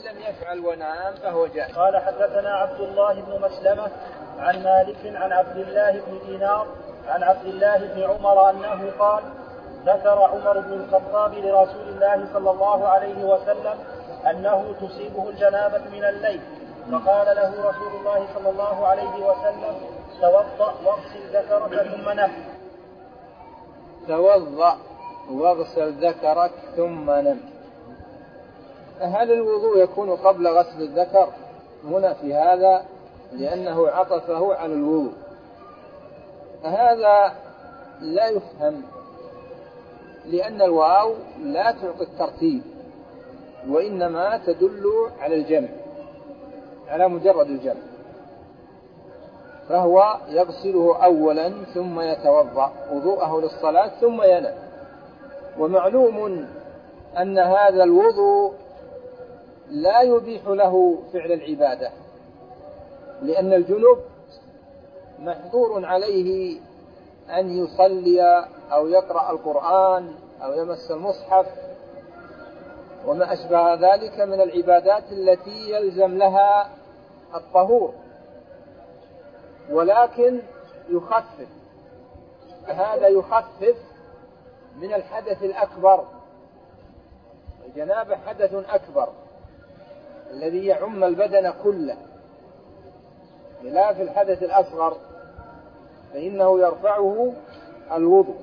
لم يفعل ونام فهو جائز. قال حدثنا عبد الله بن مسلمة عن مالك عن عبد الله بن دينار عن عبد الله بن عمر أنه قال ذكر عمر بن الخطاب لرسول الله صلى الله عليه وسلم أنه تصيبه الجنابة من الليل، فقال له رسول الله صلى الله عليه وسلم توضأ واغسل ذكرك ثم نم. توضأ واغسل ذكرك ثم نم. هل الوضوء يكون قبل غسل الذكر؟ هنا في هذا لأنه عطفه على الوضوء، هذا لا يفهم، لأن الواو لا تعطي الترتيب وإنما تدل على الجمع، على مجرد الجمع، فهو يغسله أولا ثم يتوضأ وضوءه للصلاة ثم ينام. ومعلوم أن هذا الوضوء لا يبيح له فعل العبادة، لأن الجنب محظور عليه أن يصلي أو يقرأ القرآن أو يمس المصحف وما أشبه ذلك من العبادات التي يلزم لها الطهور، ولكن يخفف، هذا يخفف من الحدث الأكبر. الجنابة حدث أكبر الذي يعم البدن كله، خلاف الحدث الأصغر فإنه يرفعه الوضوء.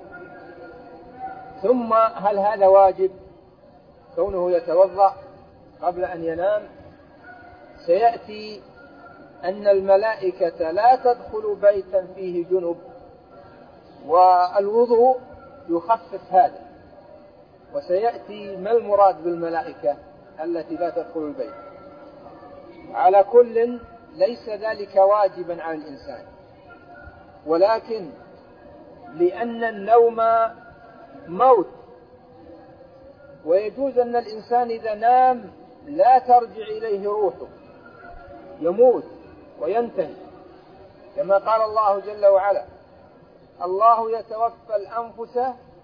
ثم هل هذا واجب كونه يتوضأ قبل أن ينام؟ سيأتي أن الملائكة لا تدخل بيتا فيه جنب، والوضوء يخفف هذا، وسيأتي ما المراد بالملائكة التي لا تدخل البيت. على كل ليس ذلك واجبا على الإنسان، ولكن لأن النوم موت، ويجوز أن الإنسان إذا نام لا ترجع إليه روحه، يموت وينتهي، كما قال الله جل وعلا الله يتوفى الأنفس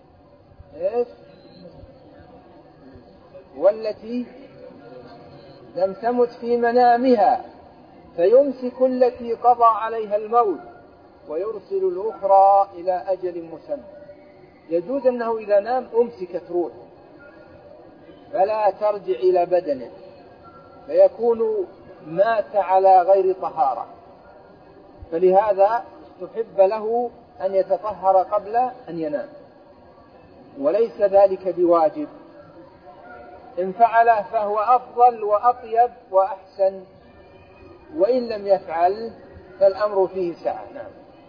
والتي لم تمت في منامها فيمسك التي قضى عليها الموت ويرسل الأخرى إلى أجل مسمى. يجوز أنه إذا نام أمسكت روحه فلا ترجع إلى بدنه، فيكون مات على غير طهارة، فلهذا استحب له أن يتطهر قبل أن ينام، وليس ذلك بواجب. إن فعله فهو أفضل وأطيب وأحسن، وإن لم يفعل فالأمر فيه سعة. نعم.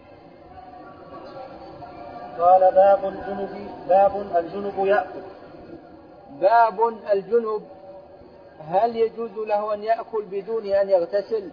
قال باب الجنب يأكل. باب الجنب، هل يجوز له أن يأكل بدون أن يغتسل؟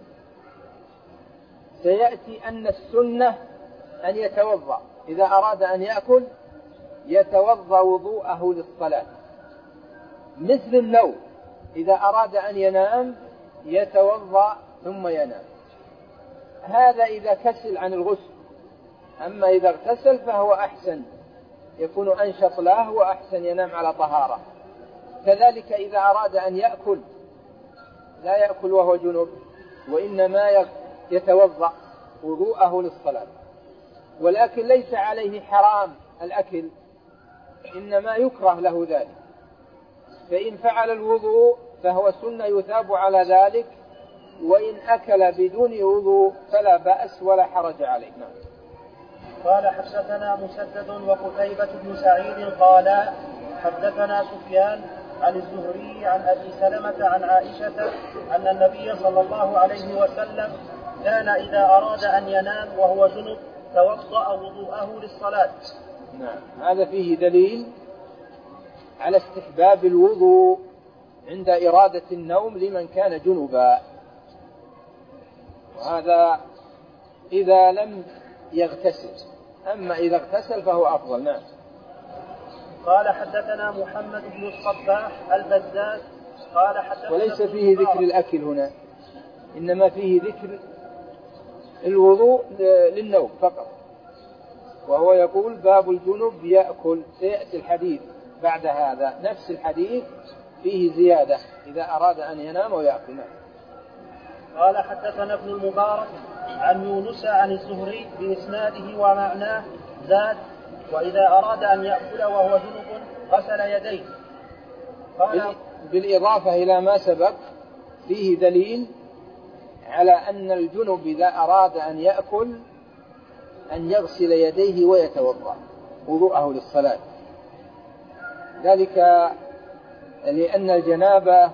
سيأتي أن السنة أن يتوضأ، إذا أراد أن يأكل يتوضأ وضوءه للصلاة، مثل النوم إذا أراد أن ينام يتوضأ ثم ينام، هذا إذا كسل عن الغسل. أما إذا اغتسل فهو أحسن، يكون أنشط له وأحسن، ينام على طهارة. كذلك إذا أراد أن يأكل لا يأكل وهو جنب، وإنما يتوضأ وضوءه للصلاة، ولكن ليس عليه حرام الأكل، إنما يكره له ذلك، فإن فعل الوضوء فهو سنة يثاب على ذلك، وإن أكل بدون وضوء فلا بأس ولا حرج عليه. نعم. قال حدثنا مسدد وقتيبة بن سعيد قال حدثنا سفيان عن الزهري عن أبي سلمة عن عائشة أن النبي صلى الله عليه وسلم كان إذا أراد أن ينام وهو جنب توضأ وضوءه للصلاة. نعم، هذا فيه دليل على استحباب الوضوء عند إرادة النوم لمن كان جنبا، وهذا إذا لم يغتسل، أما إذا اغتسل فهو أفضل. نعم. قال حدثنا محمد بن الصباح البزاز قال حدثنا، وليس فيه ذكر الأكل هنا، إنما فيه ذكر الوضوء للنوم فقط، وهو يقول باب الجنب يأكل. سيأتي الحديث بعد هذا نفس الحديث فيه زيادة إذا أراد أن ينام ويأكل. قال حدثنا ابن المبارك عن يونس عن الزهري بإسناده ومعناه زاد وإذا أراد أن يأكل وهو جنب غسل يديه. قال بالإضافة إلى ما سبق فيه دليل على أن الجنب إذا أراد أن يأكل أن يغسل يديه ويتوضأ وضوءه للصلاة، ذلك لأن الجنابة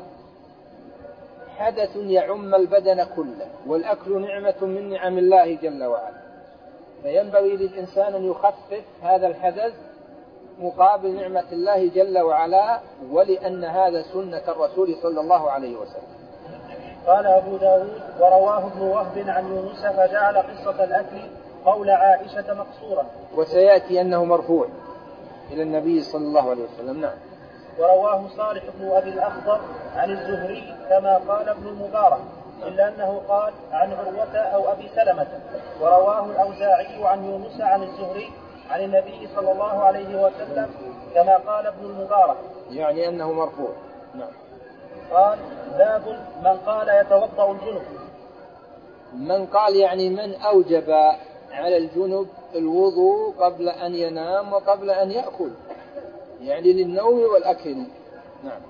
حدث يعم البدن كله، والأكل نعمة من نعم الله جل وعلا، فينبغي للإنسان أن يخفف هذا الحدث مقابل نعمة الله جل وعلا، ولأن هذا سنة الرسول صلى الله عليه وسلم. قال أبو داود ورواه ابن وهب عن يونس فجعل قصة الأكل قول عائشة مقصورا، وسيأتي أنه مرفوع إلى النبي صلى الله عليه وسلم. نعم. ورواه صالح بن أبي الأخضر عن الزهري كما قال ابن المبارك، إلا أنه قال عن عروة أو أبي سلمة. ورواه الأوزاعي عن يونس عن الزهري عن النبي صلى الله عليه وسلم كما قال ابن المبارك، يعني أنه مرفوع. نعم. قال باب من قال يتوضأ الجنب. من قال يعني من أوجب على الجنب الوضوء قبل أن ينام وقبل أن يأكل، يعني للنوم والأكل. نعم.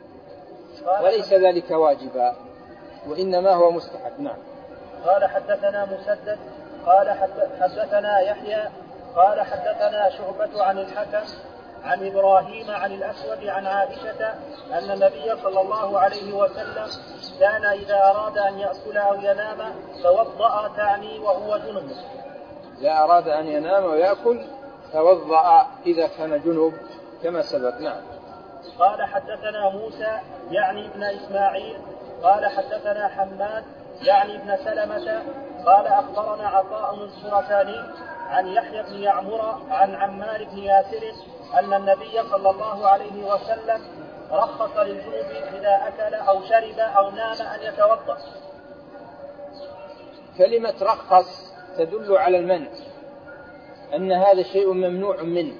وليس ذلك واجبا وإنما هو مستحب. نعم. قال حدثنا مسدد قال حدثنا يحيى قال حدثنا شعبة عن الحكم عن إبراهيم عن الأسود عن عائشة أن النبي صلى الله عليه وسلم كان إذا أراد أن يأكل أو ينام توضأ، تعني وهو جنب. إذا أراد أن ينام ويأكل توضأ إذا كان جنب كما سبق. نعم. قال حدثنا موسى يعني ابن إسماعيل قال حدثنا حماد يعني ابن سلمة قال أخبرنا عطاء الخراساني عن يحيى بن يعمر عن عمار بن ياسر أن النبي صلى الله عليه وسلم رخص للجنوب إذا أكل أو شرب أو نام أن يتوضأ. كلمة رخص تدل على المنع، أن هذا شيء ممنوع منه،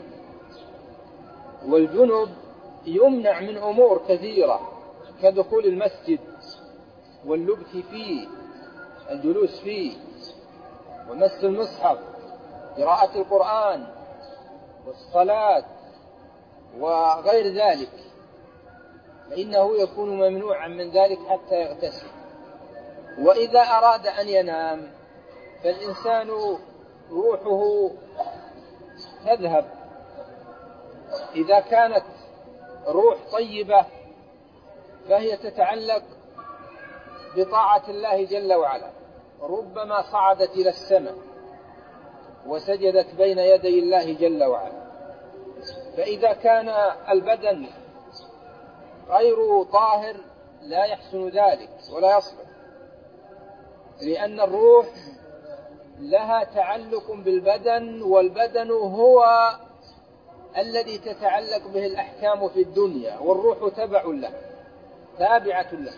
والجنب يمنع من أمور كثيرة كدخول المسجد واللبث فيه، الجلوس فيه، ومس المصحف، قراءة القرآن، والصلاة وغير ذلك، فإنه يكون ممنوعا من ذلك حتى يغتسل. وإذا أراد أن ينام فالإنسان روحه تذهب، إذا كانت روح طيبة فهي تتعلق بطاعة الله جل وعلا، ربما صعدت إلى السماء وسجدت بين يدي الله جل وعلا. فإذا كان البدن غير طاهر لا يحسن ذلك ولا يصلح، لأن الروح لها تعلق بالبدن، والبدن هو الذي تتعلق به الأحكام في الدنيا، والروح تبع له تابعة له.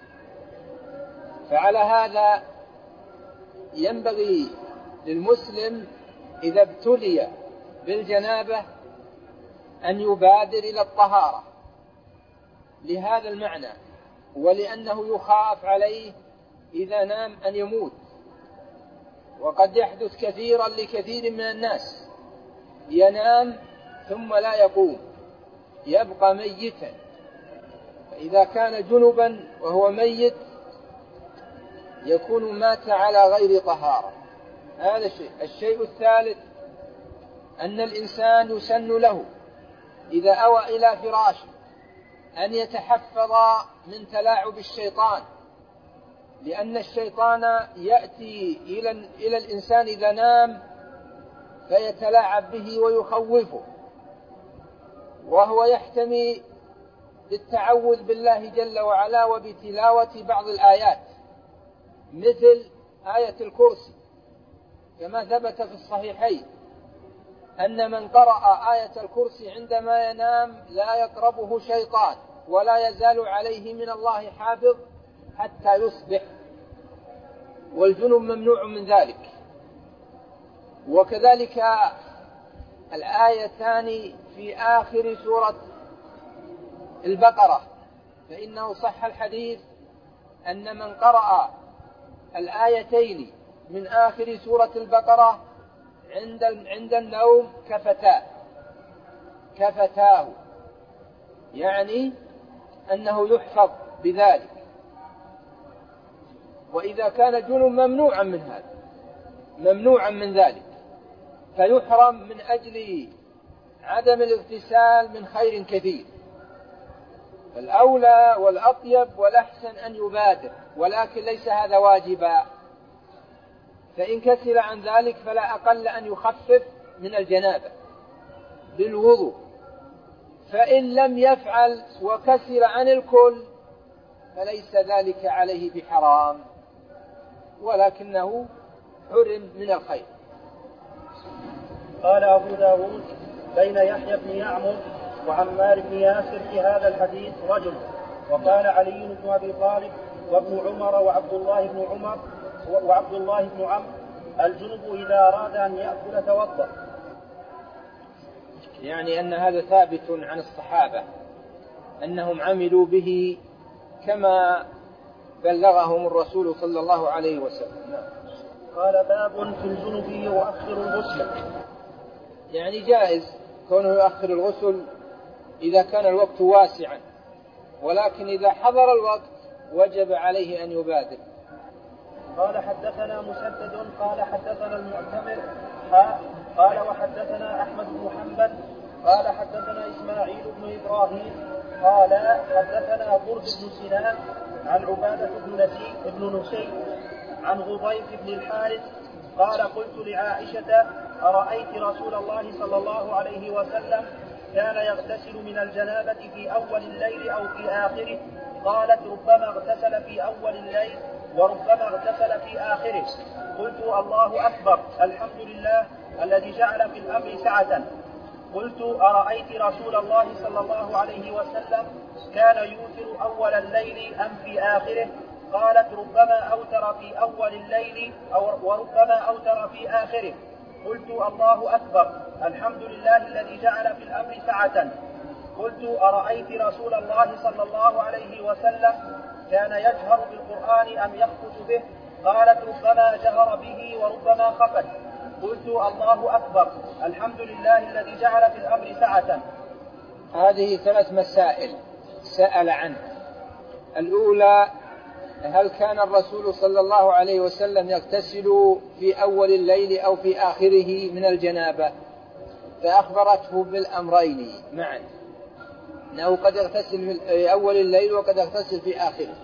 فعلى هذا ينبغي للمسلم إذا ابتلي بالجنابة أن يبادر إلى الطهارة لهذا المعنى، ولأنه يخاف عليه إذا نام أن يموت. وقد يحدث كثيرا لكثير من الناس ينام ثم لا يقوم، يبقى ميتا. فإذا كان جنبا وهو ميت يكون مات على غير طهارة. هذا الشيء. الشيء الثالث أن الإنسان يسن له إذا أوى إلى فراشه أن يتحفظ من تلاعب الشيطان، لأن الشيطان يأتي إلى الإنسان إذا نام فيتلاعب به ويخوفه، وهو يحتمي بالتعوذ بالله جل وعلا وبتلاوة بعض الآيات مثل آية الكرسي، كما ثبت في الصحيحين أن من قرأ آية الكرسي عندما ينام لا يقربه شيطان ولا يزال عليه من الله حافظ حتى يصبح، والجنب ممنوع من ذلك. وكذلك الآيتان في آخر سورة البقرة فإنه صح الحديث أن من قرأ الآيتين من آخر سورة البقرة عند النوم كفتاه، يعني أنه يحفظ بذلك. وإذا كان جنب ممنوعا من ذلك، فيحرم من أجل عدم الاغتسال من خير كثير. الأولى والأطيب والأحسن أن يبادر، ولكن ليس هذا واجبا، فإن كسل عن ذلك فلا أقل أن يخفف من الجنابة بالوضوء، فإن لم يفعل وكسل عن الكل فليس ذلك عليه بحرام، ولكنه حرم من الخير. قال أبو داود: بين يحيى بن يعمر وعمار بن ياسر في هذا الحديث رجل. وقال علي بن أبي طالب وابن عمر وعبد الله بن عمرو: الجنب إذا أراد أن يأكل توضأ. يعني أن هذا ثابت عن الصحابة أنهم عملوا به كما بلغهم الرسول صلى الله عليه وسلم. قال: باب في الجنب يؤخر الغسل. يعني جائز كونه يؤخر الغسل إذا كان الوقت واسعا، ولكن إذا حضر الوقت وجب عليه أن يبادر. قال: حدثنا مسدد قال حدثنا المعتمر قال وحدثنا أحمد بن حنبل قال حدثنا إسماعيل بن إبراهيم قال حدثنا برد بن سنان عن عبادة بن نسي عن غضيف بن الحارث قال: قلت لعائشة: أرأيت رسول الله صلى الله عليه وسلم كان يغتسل من الجنابة في أول الليل أو في آخره؟ قالت: ربما اغتسل في أول الليل وربما اغتسل في آخره. قلت: الله أكبر، الحمد لله الذي جعل في الأمر سعة. قلت: أرأيت رسول الله صلى الله عليه وسلم كان يوتر أول الليل أم في آخره؟ قالت: ربما أوتر في أول الليل وربما أوتر في آخره. قلت: الله أكبر، الحمد لله الذي جعل في الأمر سعة. قلت: أرأيت رسول الله صلى الله عليه وسلم كان يجهر بالقرآن أم يخفت به؟ قالت: ربما جهر به وربما خفت. قلت: الله أكبر، الحمد لله الذي جعل في الأمر سعة. هذه 3 مسائل سأل عنها. الأولى: هل كان الرسول صلى الله عليه وسلم يغتسل في أول الليل أو في آخره من الجنابة؟ فأخبرته بالأمرين معا، أنه قد يغتسل في أول الليل وقد يغتسل في آخره.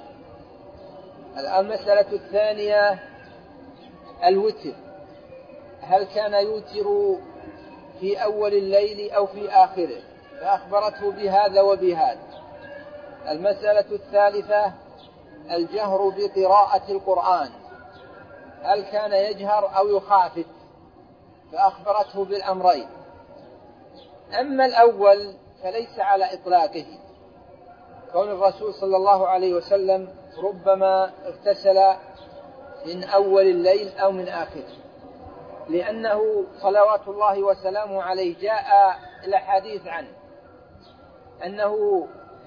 المسألة الثانية: الوتر، هل كان يوتر في أول الليل أو في آخره؟ فأخبرته بهذا وبهذا. المسألة الثالثة: الجهر بقراءة القرآن، هل كان يجهر أو يخافت؟ فأخبرته بالأمرين. أما الأول فليس على إطلاقه، كون الرسول صلى الله عليه وسلم ربما اغتسل من أول الليل أو من آخره، لأنه صلوات الله وسلامه عليه جاء الحديث عنه أنه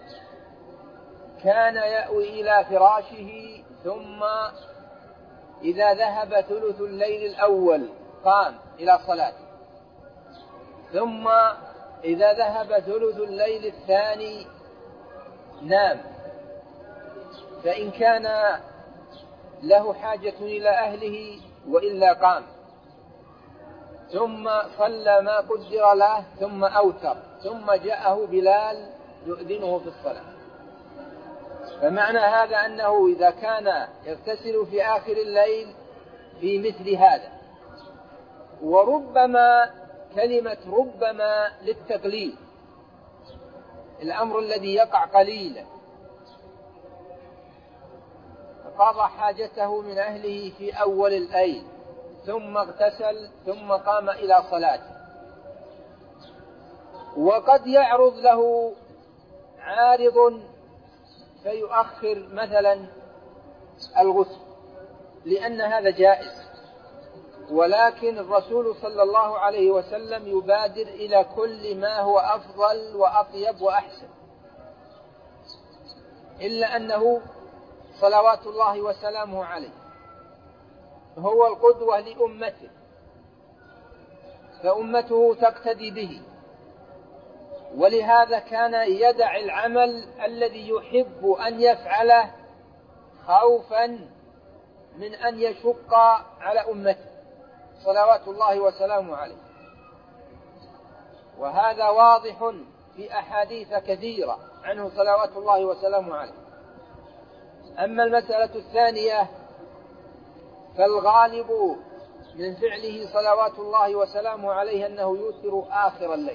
كان يأوي إلى فراشه، ثم إذا ذهب ثلث الليل الأول قام إلى صلاته، ثم إذا ذهب ثلث الليل الثاني نام، فإن كان له حاجة إلى أهله وإلا قام، ثم صلى ما قدر له ثم أوتر، ثم جاءه بلال يؤذنه في الصلاة. فمعنى هذا أنه إذا كان يغتسل في آخر الليل في مثل هذا، وربما كلمة ربما للتقليل، الأمر الذي يقع قليلا، قضى حاجته من أهله في أول الليل ثم اغتسل ثم قام إلى صلاته، وقد يعرض له عارض فيؤخر مثلا الغسل، لأن هذا جائز، ولكن الرسول صلى الله عليه وسلم يبادر إلى كل ما هو أفضل وأطيب وأحسن. إلا أنه صلوات الله وسلامه عليه هو القدوة لأمته، فأمته تقتدي به، ولهذا كان يدع العمل الذي يحب أن يفعله خوفا من أن يشق على أمته صلوات الله وسلامه عليه. وهذا واضح في أحاديث كثيرة عنه صلوات الله وسلامه عليه. أما المسألة الثانية فالغالب من فعله صلوات الله وسلامه عليه أنه يوتر آخر الليل،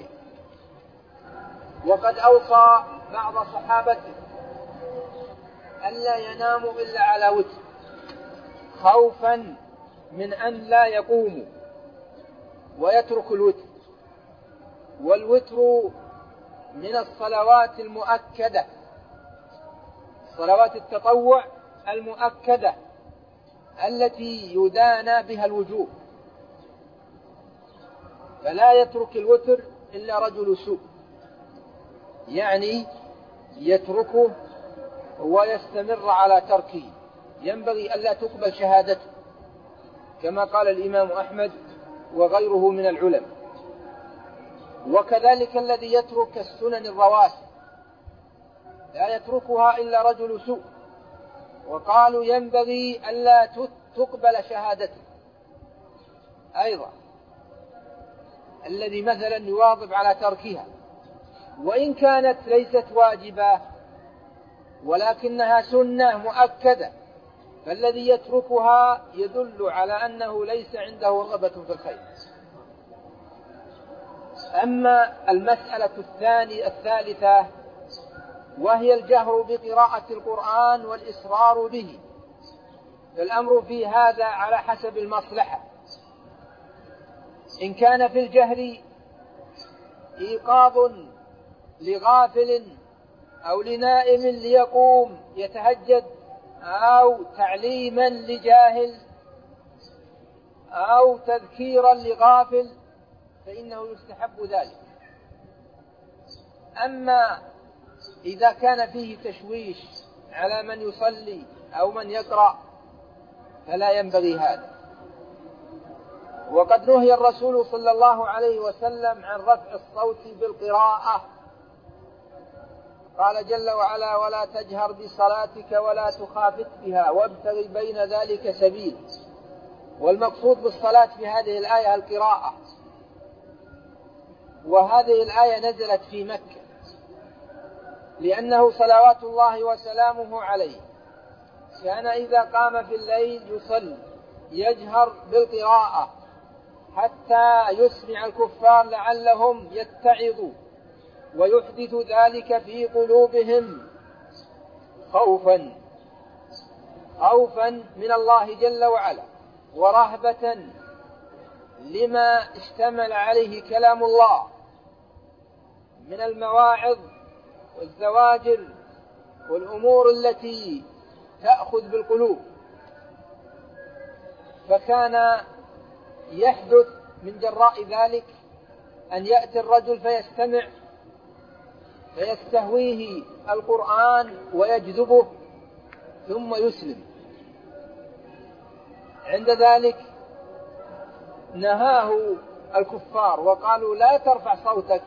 وقد أوصى بعض صحابته ألا يناموا إلا على وتر خوفا من أن لا يقوموا ويترك الوتر. والوتر من الصلوات المؤكدة، صلوات التطوع المؤكدة التي يدانى بها الوجوب، فلا يترك الوتر إلا رجل سوء، يعني يتركه ويستمر على تركه، ينبغي ألا تقبل شهادته كما قال الإمام أحمد وغيره من العلماء. وكذلك الذي يترك السنن الرواتب لا يتركها إلا رجل سوء، وقالوا ينبغي ألا تقبل شهادته أيضا الذي مثلا يواظب على تركها وإن كانت ليست واجبة ولكنها سنة مؤكدة، فالذي يتركها يدل على أنه ليس عنده رغبة في الخير. أما المسألة الثالثة وهي الجهر بقراءة القرآن والإصرار به، فالأمر في هذا على حسب المصلحة. إن كان في الجهر إيقاظ لغافل أو لنائم ليقوم يتهجد أو تعليما لجاهل أو تذكيرا لغافل فإنه يستحب ذلك. أما إذا كان فيه تشويش على من يصلي أو من يقرأ فلا ينبغي هذا. وقد نهي الرسول صلى الله عليه وسلم عن رفع الصوت بالقراءة، قال جل وعلا: ولا تجهر بصلاتك ولا تخافت بها وابتغ بين ذلك سبيل. والمقصود بالصلاة في هذه الآية القراءة، وهذه الآية نزلت في مكة لأنه صلوات الله وسلامه عليه كان إذا قام في الليل يصلي يجهر بالقراءة حتى يسمع الكفار لعلهم يتعظوا ويحدث ذلك في قلوبهم خوفا من الله جل وعلا ورهبة لما اشتمل عليه كلام الله من المواعظ والزواجر والأمور التي تأخذ بالقلوب. فكان يحدث من جراء ذلك أن يأتي الرجل فيستمع فيستهويه القرآن ويجذبه ثم يسلم. عند ذلك نهاه الكفار وقالوا: لا ترفع صوتك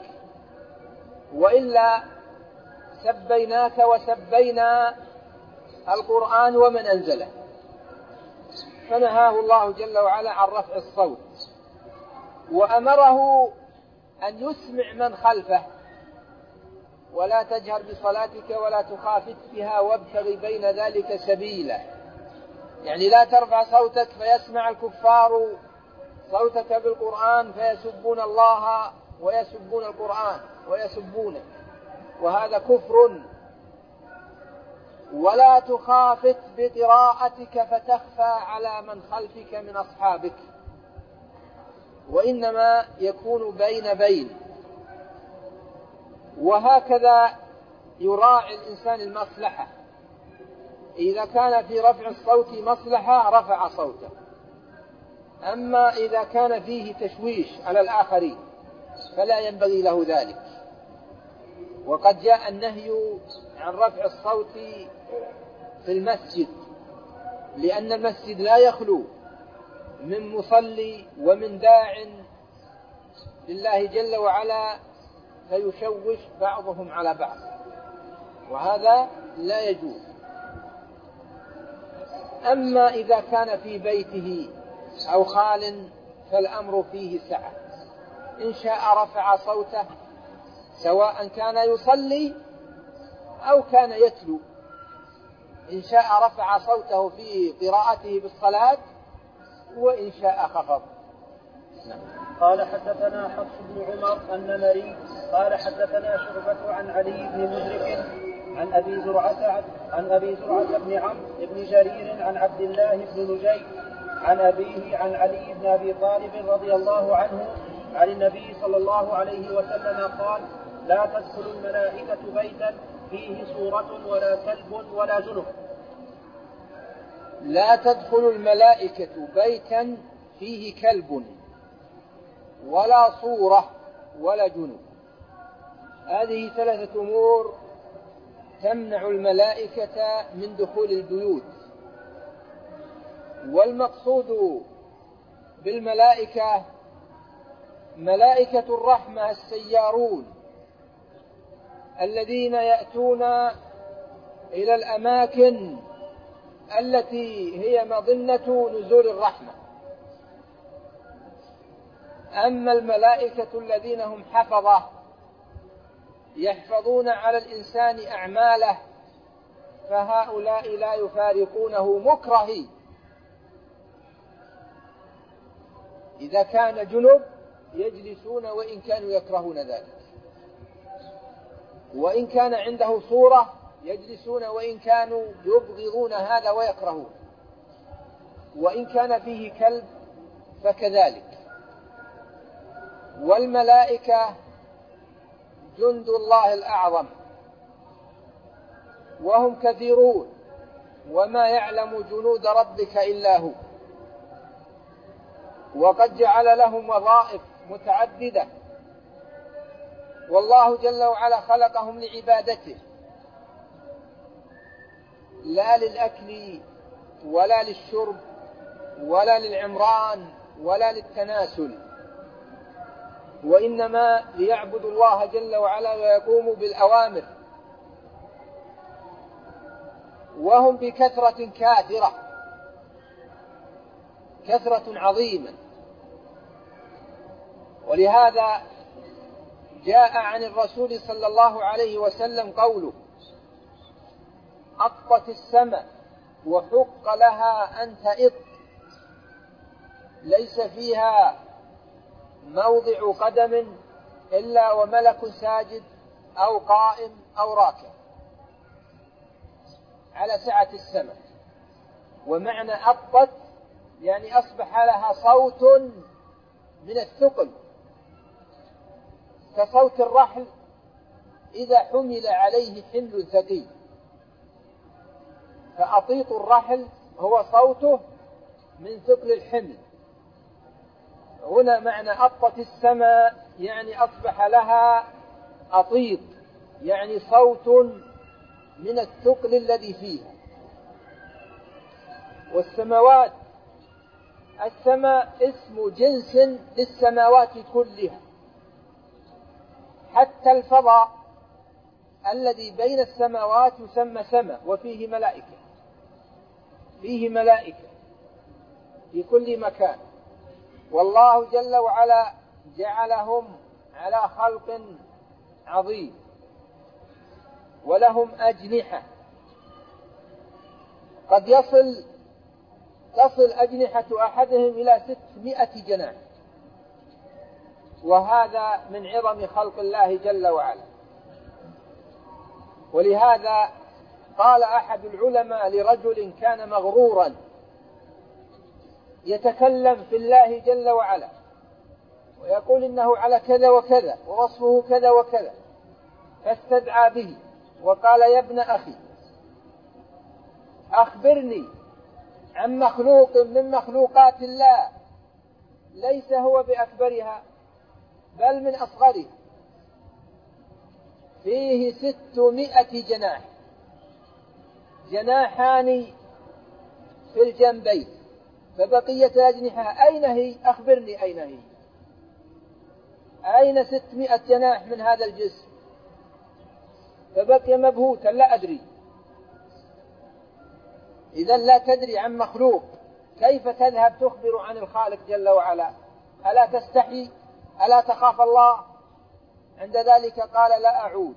وإلا سبيناك وسبينا القرآن ومن أنزله. فنهاه الله جل وعلا عن رفع الصوت وأمره أن يسمع من خلفه: ولا تجهر بصلاتك ولا تخافت بها وابتغ بين ذلك سبيلا، يعني لا ترفع صوتك فيسمع الكفار صوتك بالقرآن فيسبون الله ويسبون القرآن ويسبونه، وهذا كفر. ولا تخافت بقراءتك فتخفى على من خلفك من أصحابك، وإنما يكون بين. وهكذا يراعي الإنسان المصلحة، إذا كان في رفع الصوت مصلحة رفع صوته، أما إذا كان فيه تشويش على الآخرين فلا ينبغي له ذلك. وقد جاء النهي عن رفع الصوت في المسجد، لأن المسجد لا يخلو من مصلي ومن داع لله جل وعلا فيشوش بعضهم على بعض، وهذا لا يجوز. أما إذا كان في بيته أو خال فالأمر فيه سعة، إن شاء رفع صوته سواء كان يصلي أو كان يتلو، إن شاء رفع صوته في قراءته بالصلاة وإن شاء خفض. قال حدثنا حفص بن عمر النمري قال حدثنا شعبة عن علي بن مدرك عن أبي زرعة بن عمرو بن جرير عن عبد الله بن نجي عن أبيه عن علي بن أبي طالب رضي الله عنه عن النبي صلى الله عليه وسلم قال: لا تدخل الملائكة بيتا فيه صورة ولا كلب ولا جنب. لا تدخل الملائكة بيتا فيه كلب ولا صورة ولا جنب. هذه ثلاثة أمور تمنع الملائكة من دخول البيوت. والمقصود بالملائكة ملائكة الرحمة السيارون الذين يأتون إلى الأماكن التي هي مظنة نزول الرحمة. أما الملائكة الذين هم حفظة يحفظون على الإنسان أعماله فهؤلاء لا يفارقونه مكرهين. إذا كان جنب يجلسون وإن كانوا يكرهون ذلك، وإن كان عنده صورة يجلسون وإن كانوا يبغضون هذا ويكرهون، وإن كان فيه كلب فكذلك. والملائكة جند الله الأعظم وهم كثيرون وما يعلم جنود ربك إلا هو، وقد جعل لهم وظائف متعددة، والله جل وعلا خلقهم لعبادته لا للأكل ولا للشرب ولا للعمران ولا للتناسل، وإنما ليعبدوا الله جل وعلا ويقوموا بالأوامر. وهم بكثرة كاثرة، كثرة عظيمة. ولهذا جاء عن الرسول صلى الله عليه وسلم قوله: أطت السماء وحق لها أن تئط، ليس فيها موضع قدم إلا وملك ساجد أو قائم أو راكع، على سعة السماء. ومعنى أطت يعني أصبح لها صوت من الثقل كصوت الرحل إذا حمل عليه حمل ثقيل، فأطيط الرحل هو صوته من ثقل الحمل. هنا معنى أطت السماء يعني أصبح لها أطيط، يعني صوت من الثقل الذي فيها. والسماوات، السماء اسم جنس للسماوات كلها، حتى الفضاء الذي بين السماوات يسمى سماء، وفيه ملائكة، فيه ملائكة في كل مكان. والله جل وعلا جعلهم على خلق عظيم، ولهم أجنحة قد تصل أجنحة أحدهم إلى 600 جناح، وهذا من عظم خلق الله جل وعلا. ولهذا قال أحد العلماء لرجل كان مغرورا يتكلم في الله جل وعلا ويقول إنه على كذا وكذا ووصفه كذا وكذا، فاستدعى به وقال: يا ابن أخي، أخبرني عن مخلوق من مخلوقات الله ليس هو بأكبرها بل من أصغرها. فيه 600 جناح، جناحان في الجنبين، فبقية الأجنحة أين هي؟ أخبرني أين هي؟ أين 600 جناح من هذا الجسم؟ فبقي مبهوتا لا أدري. إذا لا تدري عن مخلوق كيف تذهب تخبر عن الخالق جل وعلا؟ ألا تستحي؟ ألا تخاف الله؟ عند ذلك قال لا أعود.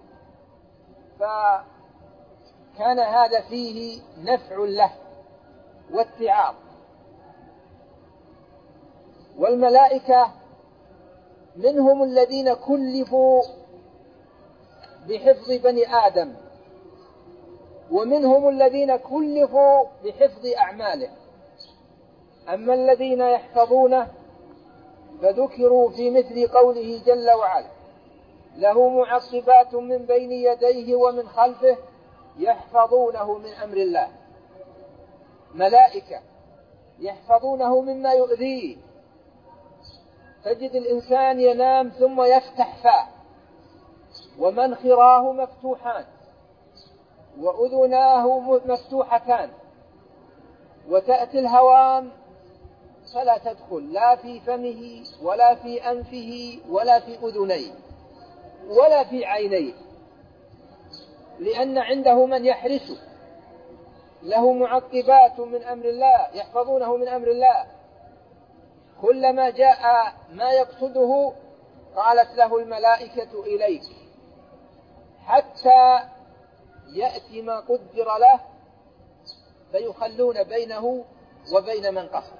فكان هذا فيه نفع له واتعاظ. والملائكة منهم الذين كلفوا بحفظ بني آدم، ومنهم الذين كلفوا بحفظ أعماله. أما الذين يحفظونه فذكروا في مثل قوله جل وعلا: له معقبات من بين يديه ومن خلفه يحفظونه من أمر الله. ملائكة يحفظونه مما يؤذيه. تجد الإنسان ينام ثم يفتح فاه ومنخراه مفتوحان وأذناه مفتوحتان، وتأتي الهوام فلا تدخل لا في فمه ولا في أنفه ولا في أذنيه ولا في عينيه، لأن عنده من يحرسه. له معقبات من أمر الله يحفظونه من أمر الله. كلما جاء ما يقصده قالت له الملائكة إليك، حتى يأتي ما قدر له فيخلون بينه وبين من قصد.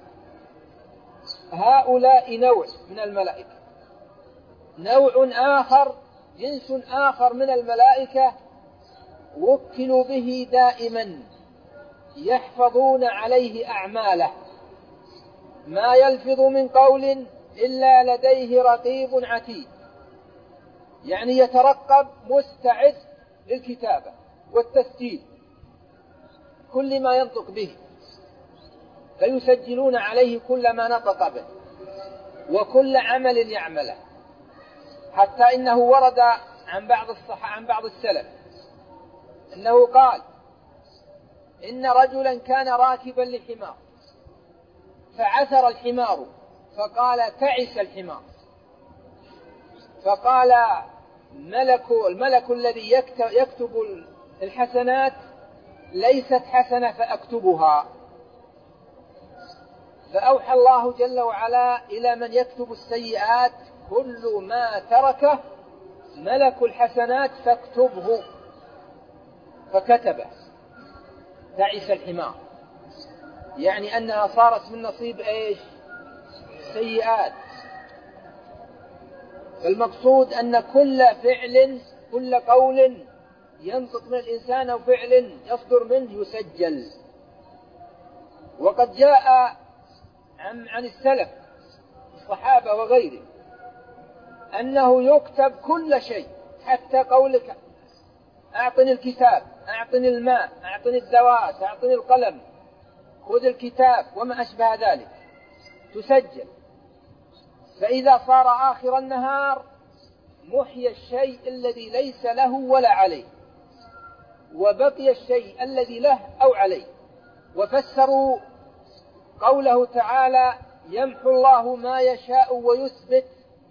هؤلاء نوع من الملائكة. نوع آخر، جنس آخر من الملائكة وكلوا به دائما يحفظون عليه أعماله. ما يلفظ من قول إلا لديه رقيب عتيد، يعني يترقب مستعد للكتابة والتسجيل كل ما ينطق به، فيسجلون عليه كل ما نطق به وكل عمل يعمله. حتى إنه ورد عن بعض السلف أنه قال إن رجلا كان راكبا لحمار فعثر الحمار فقال تعس الحمار، فقال الملك الذي يكتب الحسنات ليست حسنة فأكتبها. فأوحى الله جل وعلا إلى من يكتب السيئات كل ما تركه ملك الحسنات فاكتبه، فكتبه تعس الحمار، يعني أنها صارت من نصيب إيش؟ سيئات. فالمقصود أن كل فعل كل قول ينطق من الإنسان أو فعل يصدر منه يسجل. وقد جاء عن السلف الصحابة وغيره أنه يكتب كل شيء، حتى قولك أعطني الكتاب، أعطني الماء، أعطني الدواء، أعطني القلم، خذ الكتاب وما أشبه ذلك تسجل. فإذا صار آخر النهار محي الشيء الذي ليس له ولا عليه، وبقي الشيء الذي له أو عليه. وفسروا قوله تعالى يمحو الله ما يشاء ويثبت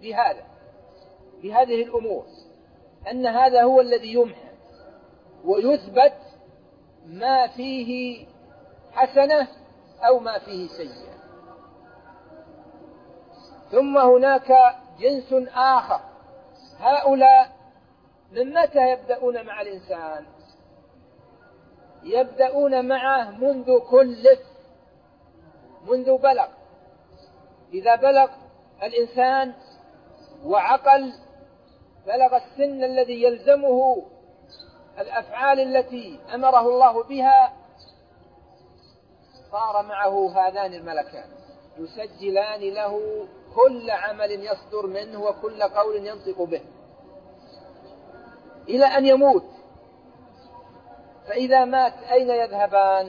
بهذه الأمور، أن هذا هو الذي يمحى ويثبت ما فيه حسنة أو ما فيه سيئة. ثم هناك جنس آخر، هؤلاء من متى يبدأون مع الإنسان؟ يبدأون معه منذ كلف، منذ بلغ. إذا بلغ الإنسان وعقل، بلغ السن الذي يلزمه الأفعال التي أمره الله بها، صار معه هذان الملكان يسجلان له كل عمل يصدر منه وكل قول ينطق به إلى أن يموت. فإذا مات أين يذهبان؟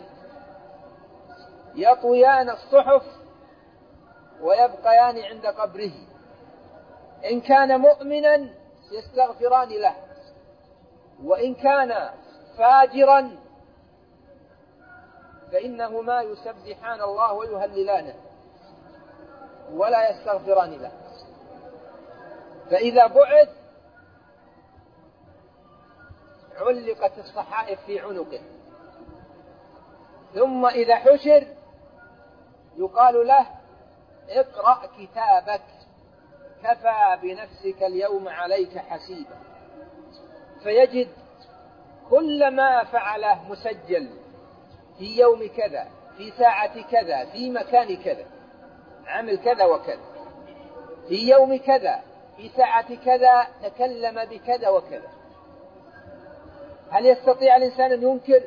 يطويان الصحف ويبقيان عند قبره. إن كان مؤمنا يستغفران له، وإن كان فاجرا فإنهما يسبحان الله ويهللانه ولا يستغفران له. فإذا بعث علقت الصحائف في عنقه، ثم إذا حشر يقال له اقرأ كتابك كفى بنفسك اليوم عليك حسيبا، فيجد كل ما فعله مسجل في يوم كذا، في ساعة كذا، في مكان كذا، عمل كذا وكذا، في يوم كذا، في ساعة كذا، تكلم بكذا وكذا. هل يستطيع الإنسان أن ينكر؟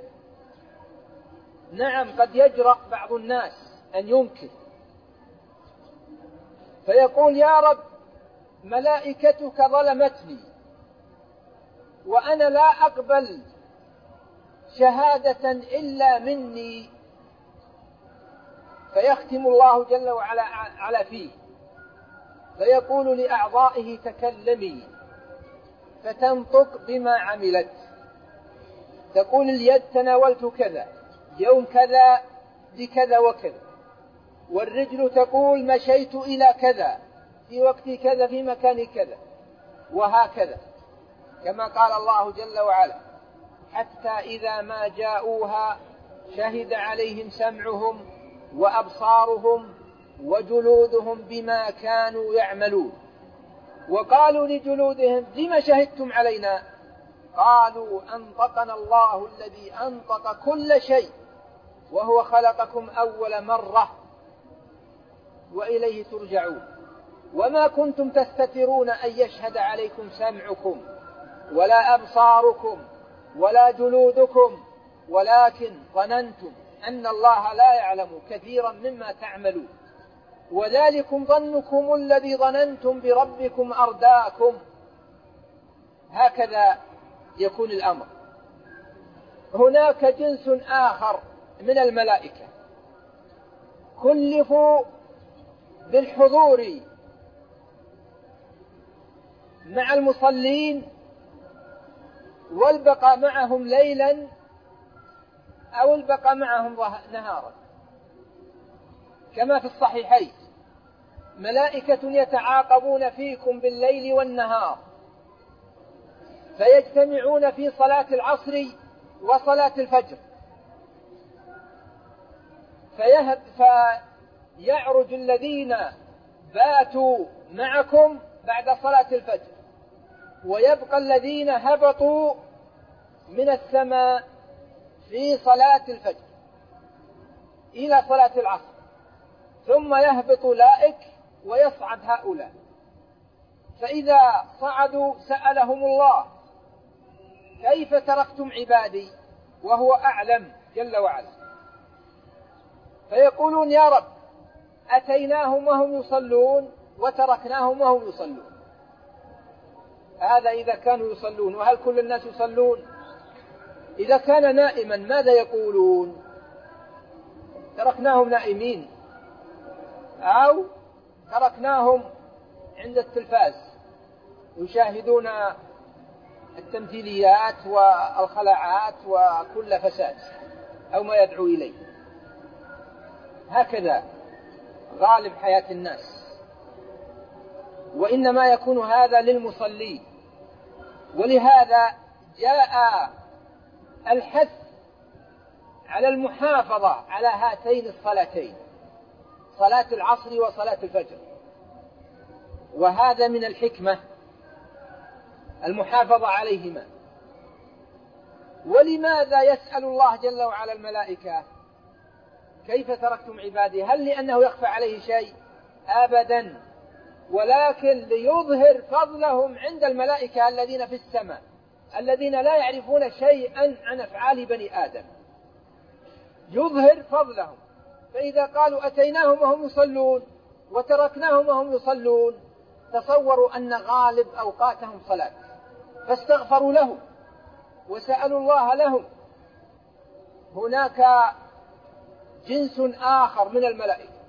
نعم، قد يجرأ بعض الناس أن ينكر، فيقول يا رب ملائكتك ظلمتني وأنا لا أقبل شهادة إلا مني، فيختم الله جل وعلا على فيه، فيقول لأعضائه تكلمي، فتنطق بما عملت، تقول اليد تناولت كذا يوم كذا بكذا وكذا، والرجل تقول مشيت إلى كذا في وقت كذا في مكان كذا، وهكذا، كما قال الله جل وعلا حتى إذا ما جاءوها شهد عليهم سمعهم وأبصارهم وجلودهم بما كانوا يعملون، وقالوا لجلودهم لم شهدتم علينا؟ قالوا أنطقنا الله الذي أنطق كل شيء وهو خلقكم أول مرة وإليه ترجعون، وما كنتم تستترون أن يشهد عليكم سمعكم ولا أبصاركم ولا جلودكم ولكن ظننتم أن الله لا يعلم كثيرا مما تعملون، وذلكم ظنكم الذي ظننتم بربكم أرداكم. هكذا يكون الأمر. هناك جنس آخر من الملائكة كلفوا بالحضور مع المصلين والبقاء معهم ليلا أو البقاء معهم نهارا، كما في الصحيحين ملائكة يتعاقبون فيكم بالليل والنهار، فيجتمعون في صلاة العصر وصلاة الفجر، فيعرج الذين باتوا معكم بعد صلاة الفجر، ويبقى الذين هبطوا من السماء في صلاة الفجر إلى صلاة العصر، ثم يهبط أولئك ويصعد هؤلاء، فإذا صعدوا سألهم الله كيف تركتم عبادي وهو أعلم جل وعلا، فيقولون يا رب أتيناهم وهم يصلون وتركناهم وهم يصلون. هذا إذا كانوا يصلون، وهل كل الناس يصلون؟ إذا كان نائما ماذا يقولون؟ تركناهم نائمين، أو تركناهم عند التلفاز يشاهدون التمثيليات والخلاعات وكل فساد أو ما يدعو إليه. هكذا غالب حياة الناس، وإنما يكون هذا للمصلين. ولهذا جاء الحث على المحافظة على هاتين الصلاتين، صلاة العصر وصلاة الفجر، وهذا من الحكمة المحافظة عليهما. ولماذا يسأل الله جل وعلا الملائكة كيف تركتم عبادي؟ هل لأنه يخفى عليه شيء؟ أبدا، ولكن ليظهر فضلهم عند الملائكة الذين في السماء الذين لا يعرفون شيئا عن أفعال بني آدم، يظهر فضلهم. فإذا قالوا أتيناهم وهم يصلون وتركناهم وهم يصلون، تصوروا أن غالب أوقاتهم صلاة، فاستغفروا لهم وسألوا الله لهم. هناك جنس آخر من الملائكة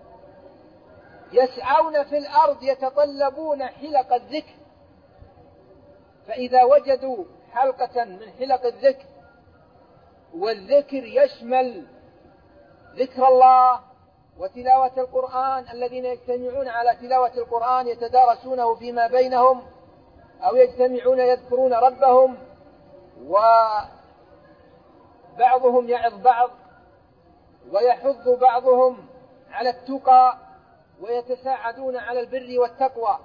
يسعون في الأرض يتطلبون حلق الذكر، فإذا وجدوا حلقة من حلق الذكر، والذكر يشمل ذكر الله وتلاوة القرآن، الذين يجتمعون على تلاوة القرآن يتدارسونه فيما بينهم أو يجتمعون يذكرون ربهم، وبعضهم يعظ بعض ويحض بعضهم على التقى ويتساعدون على البر والتقوى.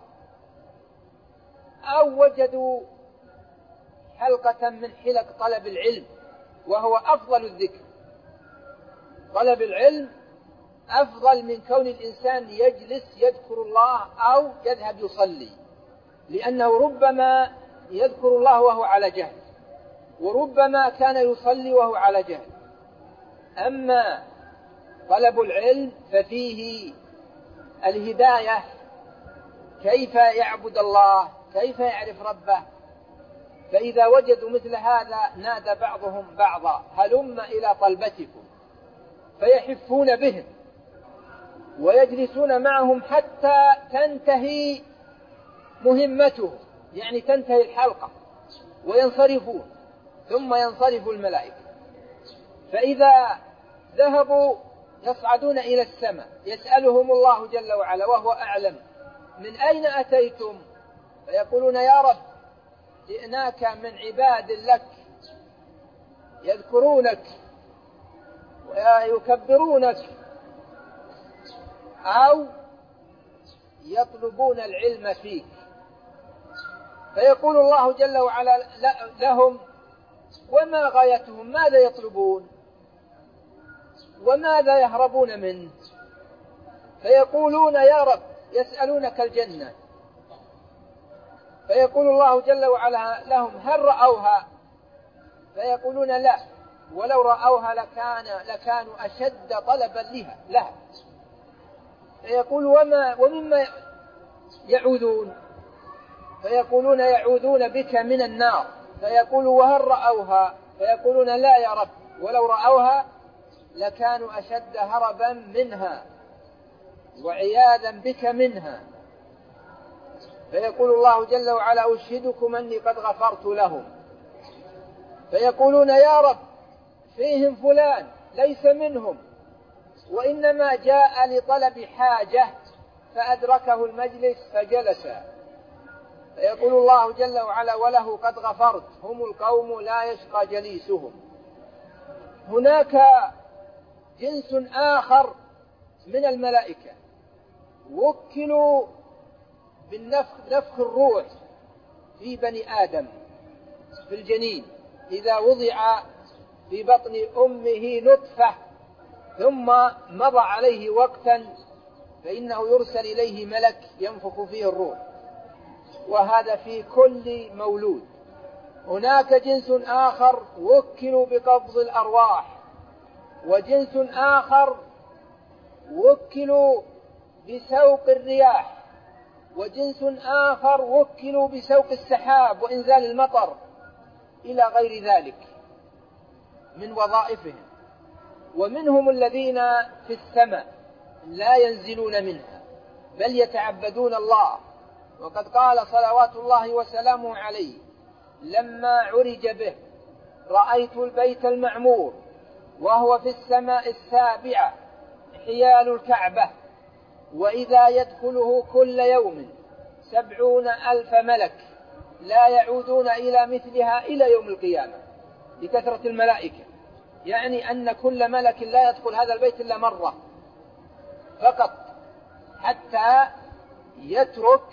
أو وجدوا حلقة من حلق طلب العلم، وهو أفضل الذكر. طلب العلم أفضل من كون الإنسان يجلس يذكر الله أو يذهب يصلي، لأنه ربما يذكر الله وهو على جهل، وربما كان يصلي وهو على جهل. أما طلب العلم ففيه الهداية، كيف يعبد الله، كيف يعرف ربه. فإذا وجدوا مثل هذا نادى بعضهم بعضا: هلم إلى طلبتكم، فيحفون بهم ويجلسون معهم حتى تنتهي مهمته، يعني تنتهي الحلقة وينصرفون، ثم ينصرف الملائكة. فإذا ذهبوا يصعدون إلى السماء يسألهم الله جل وعلا وهو أعلم: من أين أتيتم؟ فيقولون: يا رب، جئناك من عباد لك يذكرونك ويكبرونك أو يطلبون العلم فيك. فيقول الله جل وعلا لهم: وما غايتهم؟ ماذا يطلبون وماذا يهربون منه؟ فيقولون: يا رب، يسألونك الجنة. فيقول الله جل وعلا لهم: هل رأوها؟ فيقولون: لا، ولو رأوها لكانوا أشد طلبا لها. فيقول: ومما يعوذون؟ فيقولون: يعوذون بك من النار. فيقول: وهل رأوها؟ فيقولون: لا يا رب، ولو رأوها لكانوا أشد هربا منها وعياذا بك منها. فيقول الله جل وعلا: أشهدكم أني قد غفرت لهم. فيقولون: يا رب، فيهم فلان ليس منهم، وإنما جاء لطلب حاجة فأدركه المجلس فجلس. فيقول الله جل وعلا: وله قد غفرت، هم القوم لا يشقى جليسهم. هناك جنس آخر من الملائكة وكلوا بالنفخ الروح في بني آدم في الجنين، إذا وضع في بطن أمه نطفة ثم مضى عليه وقتا فإنه يرسل إليه ملك ينفخ فيه الروح، وهذا في كل مولود. هناك جنس آخر وكلوا بقبض الأرواح، وجنس آخر وكلوا بسوق الرياح، وجنس آخر وكلوا بسوق السحاب وإنزال المطر، إلى غير ذلك من وظائفهم. ومنهم الذين في السماء لا ينزلون منها بل يتعبدون الله. وقد قال صلوات الله وسلامه عليه: لما عرج به رأيت البيت المعمور وهو في السماء السابعة حيال الكعبة، وإذا يدخله كل يوم 70,000 ملك لا يعودون إلى مثلها إلى يوم القيامة، لكثرة الملائكة. يعني أن كل ملك لا يدخل هذا البيت إلا مرة فقط، حتى يترك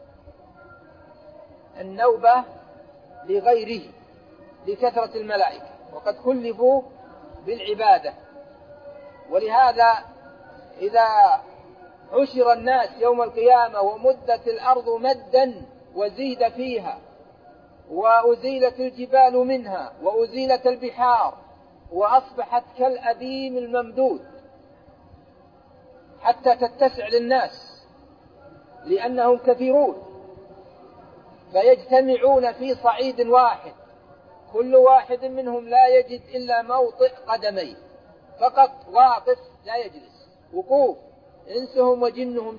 النوبة لغيره لكثرة الملائكة، وقد كلفوا بالعبادة. ولهذا إذا حشر الناس يوم القيامة ومدت الأرض مدا وزيد فيها وأزيلت الجبال منها وأزيلت البحار وأصبحت كالأديم الممدود حتى تتسع للناس لأنهم كثيرون، فيجتمعون في صعيد واحد، كل واحد منهم لا يجد إلا موطئ قدميه فقط، واقف لا يجلس، وقوف، إنسهم وجنهم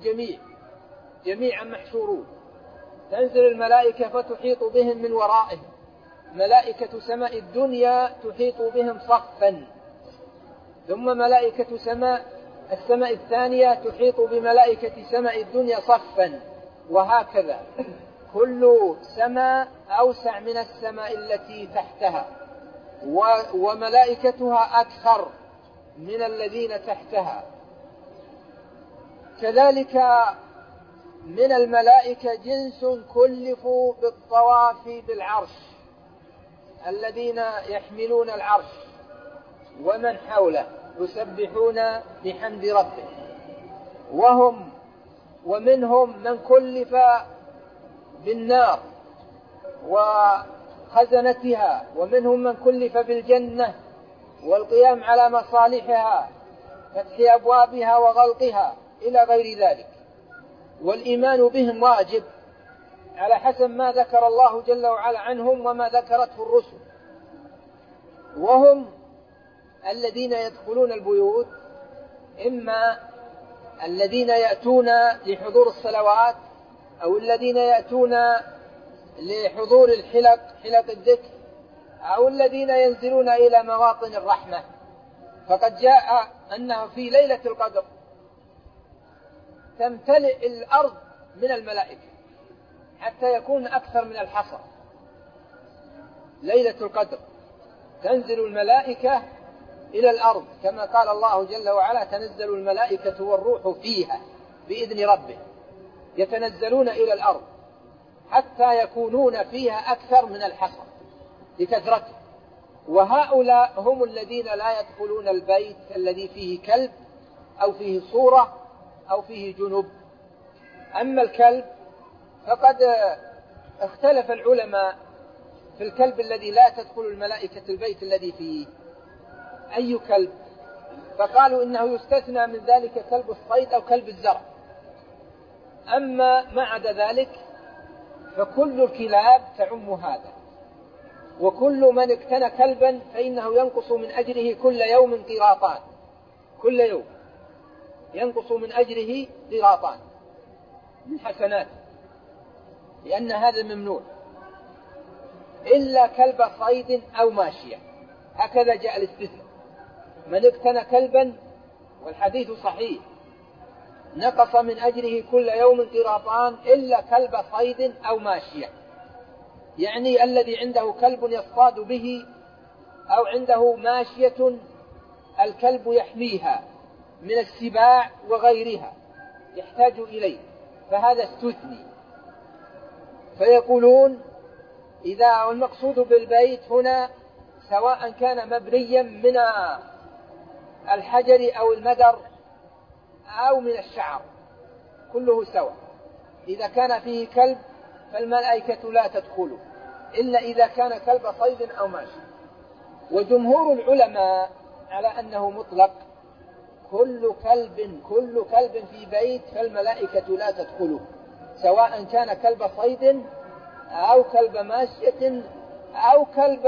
جميعا محشورون. تنزل الملائكة فتحيط بهم من ورائهم ملائكة سماء الدنيا تحيط بهم صفا، ثم ملائكة السماء الثانية تحيط بملائكة سماء الدنيا صفا، وهكذا كل سماء أوسع من السماء التي تحتها، وملائكتها أكثر من الذين تحتها. كذلك من الملائكة جنس كلفوا بالطواف بالعرش، الذين يحملون العرش ومن حوله يسبحون بحمد ربه، ومنهم من كلف بالنار وخزنتها، ومنهم من كلف بالجنة والقيام على مصالحها، فتح أبوابها وغلقها إلى غير ذلك. والإيمان بهم واجب على حسب ما ذكر الله جل وعلا عنهم وما ذكرته الرسل. وهم الذين يدخلون البيوت، إما الذين يأتون لحضور الصلوات، أو الذين يأتون لحضور حلق الذكر، أو الذين ينزلون إلى مواطن الرحمة. فقد جاء أنه في ليلة القدر تمتلئ الأرض من الملائكة حتى يكون أكثر من الحصى. ليلة القدر تنزل الملائكة إلى الأرض، كما قال الله جل وعلا: تنزل الملائكة والروح فيها بإذن ربه. يتنزلون إلى الأرض حتى يكونون فيها أكثر من الحصى لكثرته. وهؤلاء هم الذين لا يدخلون البيت الذي فيه كلب أو فيه صورة أو فيه جنب. أما الكلب فقد اختلف العلماء في الكلب الذي لا تدخل الملائكة البيت الذي فيه أي كلب، فقالوا إنه يستثنى من ذلك كلب الصيد أو كلب الزرع. أما ما عدا ذلك فكل الكلاب تعم هذا، وكل من اقتنى كلبا فإنه ينقص من أجره كل يوم قيراطان، كل يوم ينقص من أجره قيراطان من حسنات، لأن هذا ممنوع إلا كلب صيد أو ماشية، هكذا جاء الاستثناء. من اقتنى كلبا، والحديث صحيح، نقص من أجره كل يوم قيراطان إلا كلب صيد أو ماشية، يعني الذي عنده كلب يصطاد به أو عنده ماشية الكلب يحميها من السباع وغيرها يحتاج إليه، فهذا استثني. فيقولون إذا والمقصود بالبيت هنا سواء كان مبنيا من الحجر أو المدر أو من الشعر كله سواء، إذا كان فيه كلب فالملائكة لا تدخله إلا إذا كان كلب صيد أو ماشي. وجمهور العلماء على أنه مطلق، كل كلب في بيت فالملائكة لا تدخله، سواء كان كلب صيد أو كلب ماشية أو كلب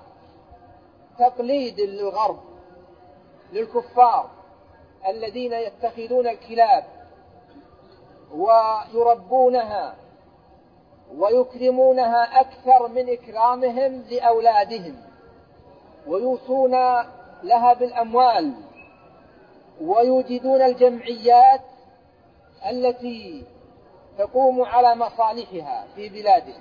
تقليد للغرب للكفار الذين يتخذون الكلاب ويربونها ويكرمونها أكثر من إكرامهم لأولادهم، ويوصون لها بالأموال، ويوجدون الجمعيات التي تقوم على مصالحها في بلادهم،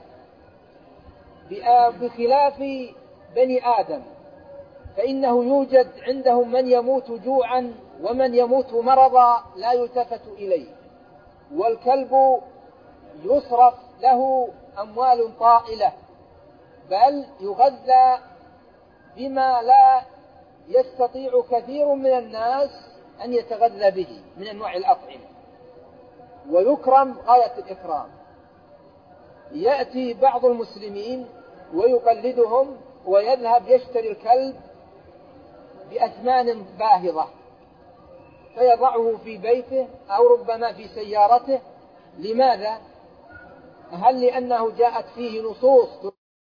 بخلاف بني آدم فإنه يوجد عندهم من يموت جوعا ومن يموت مرضا لا يلتفت إليه، والكلب يصرف له أموال طائلة، بل يغذى بما لا يستطيع كثير من الناس أن يتغذى به من أنواع الأطعمة، ويكرم غاية الإكرام. يأتي بعض المسلمين ويقلدهم ويذهب يشتري الكلب بأثمان باهظة فيضعه في بيته أو ربما في سيارته. لماذا؟ هل لأنه جاءت فيه نصوص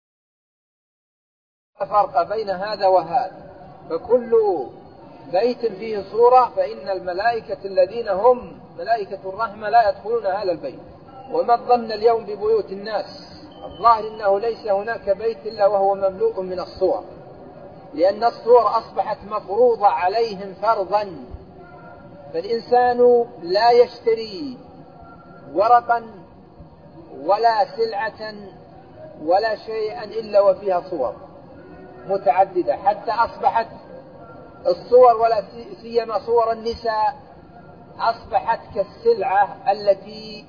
فرق بين هذا وهذا؟ فكل بيت فيه صورة فإن الملائكة الذين هم ملائكة الرحمة لا يدخلون هذا البيت. وما الظن اليوم ببيوت الناس الظاهر أنه ليس هناك بيت إلا وهو مملوء من الصور، لأن الصور أصبحت مفروضة عليهم فرضا، فالإنسان لا يشتري ورقا ولا سلعة ولا شيئا إلا وفيها صور متعددة، حتى أصبحت الصور ولا سيما صور النساء أصبحت كالسلعة التي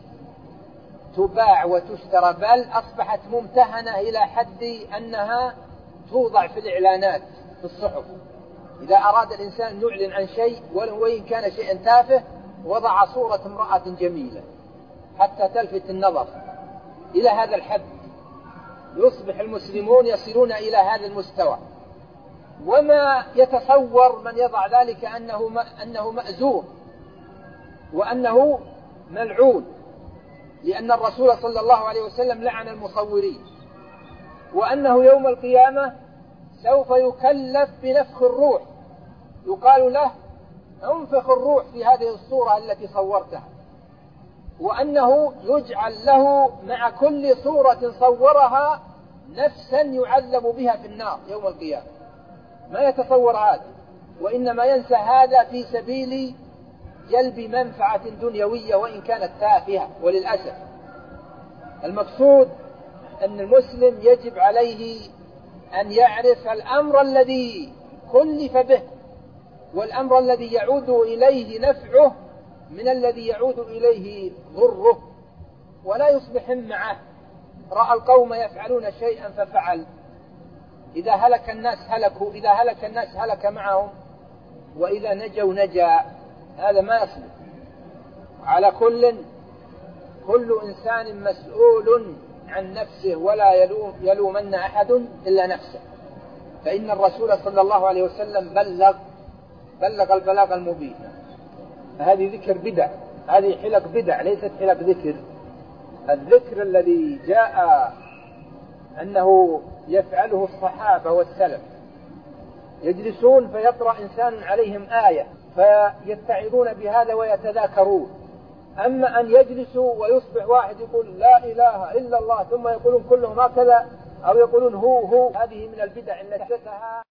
تباع وتشترى، بل أصبحت ممتهنة إلى حد أنها توضع في الإعلانات في الصحف. إذا أراد الإنسان أن يعلن عن شيء وإن كان شيئا تافه وضع صورة امرأة جميلة حتى تلفت النظر. إلى هذا الحد يصبح المسلمون يصلون إلى هذا المستوى، وما يتصور من يضع ذلك أنه مأزور وأنه ملعون، لأن الرسول صلى الله عليه وسلم لعن المصورين، وأنه يوم القيامة سوف يكلف بنفخ الروح، يقال له انفخ الروح في هذه الصورة التي صورتها، وأنه يجعل له مع كل صورة صورها نفسا يعذب بها في النار يوم القيامة. ما يتصور هذا، وإنما ينسى هذا في سبيل جلب منفعة دنيوية وإن كانت تافهة. وللأسف المقصود أن المسلم يجب عليه أن يعرف الأمر الذي كلف به والأمر الذي يعود إليه نفعه من الذي يعود إليه ضره، ولا يصبح معه رأى القوم يفعلون شيئا ففعل، إذا هلك الناس هلكوا، إذا هلك الناس هلك معهم، وإذا نجوا نجا. هذا ما يصلح. على كل إنسان مسؤول عن نفسه، ولا يلومن أحد إلا نفسه، فإن الرسول صلى الله عليه وسلم بلغ البلاغ المبين. هذه ذكر بدع، هذه حلق بدع ليست حلق ذكر. الذكر الذي جاء أنه يفعله الصحابة والسلف، يجلسون فيقرأ إنسان عليهم آية فيتعظون بهذا ويتذاكرون. أما أن يجلسوا ويصبح واحد يقول لا إله إلا الله ثم يقولون كلهم هكذا أو يقولون هو، هذه من البدع التي حدثها